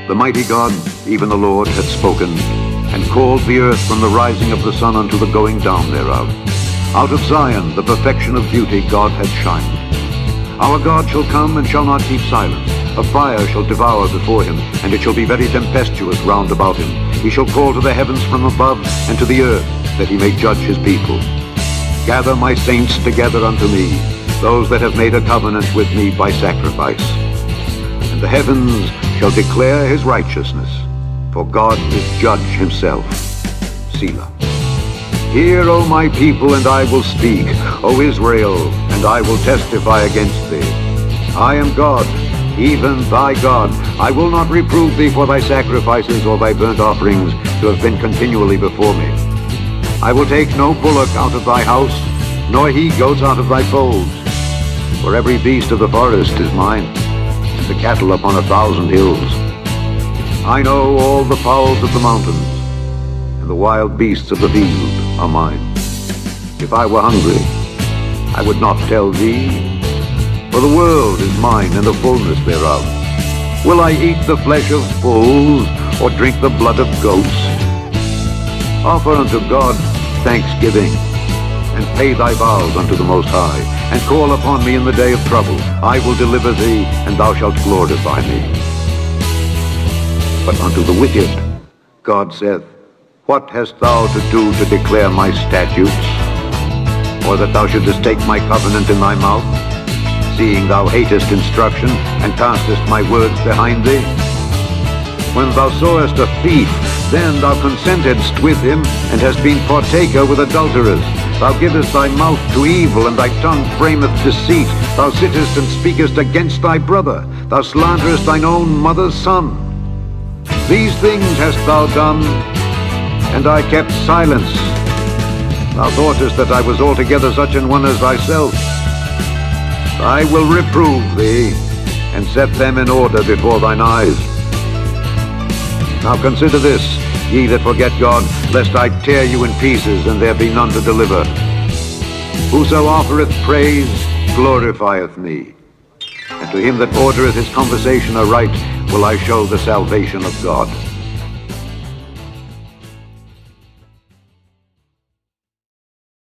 The mighty God, even the Lord, hath spoken, and called the earth from the rising of the sun unto the going down thereof. Out of Zion the perfection of beauty God hath shined. Our God shall come and shall not keep silence. A fire shall devour before him, and it shall be very tempestuous round about him. He shall call to the heavens from above, and to the earth, that he may judge his people. Gather my saints together unto me, those that have made a covenant with me by sacrifice. And the heavens shall declare his righteousness, for God is judge himself. Selah. Hear, O my people, and I will speak, O Israel, and I will testify against thee. I am God, even thy God. I will not reprove thee for thy sacrifices or thy burnt offerings to have been continually before me. I will take no bullock out of thy house, nor he-goats out of thy folds. For every beast of the forest is mine, and the cattle upon 1,000 hills. I know all the fowls of the mountains, and the wild beasts of the field are mine. If I were hungry, I would not tell thee, for the world is mine and the fullness thereof. Will I eat the flesh of bulls, or drink the blood of goats? Offer unto God thanksgiving, and pay thy vows unto the Most High, and call upon me in the day of trouble. I will deliver thee, and thou shalt glorify me. But unto the wicked God saith, What hast thou to do to declare my statutes? Or that thou shouldest take my covenant in thy mouth, seeing thou hatest instruction, and castest my words behind thee? When thou sawest a thief, then thou consentedst with him, and hast been partaker with adulterers. Thou givest thy mouth to evil, and thy tongue frameth deceit. Thou sittest and speakest against thy brother. Thou slanderest thine own mother's son. These things hast thou done, and I kept silence. Thou thoughtest that I was altogether such an one as thyself. I will reprove thee, and set them in order before thine eyes. Now consider this, ye that forget God, lest I tear you in pieces, and there be none to deliver. Whoso offereth praise glorifieth me, and to him that ordereth his conversation aright will I show the salvation of God.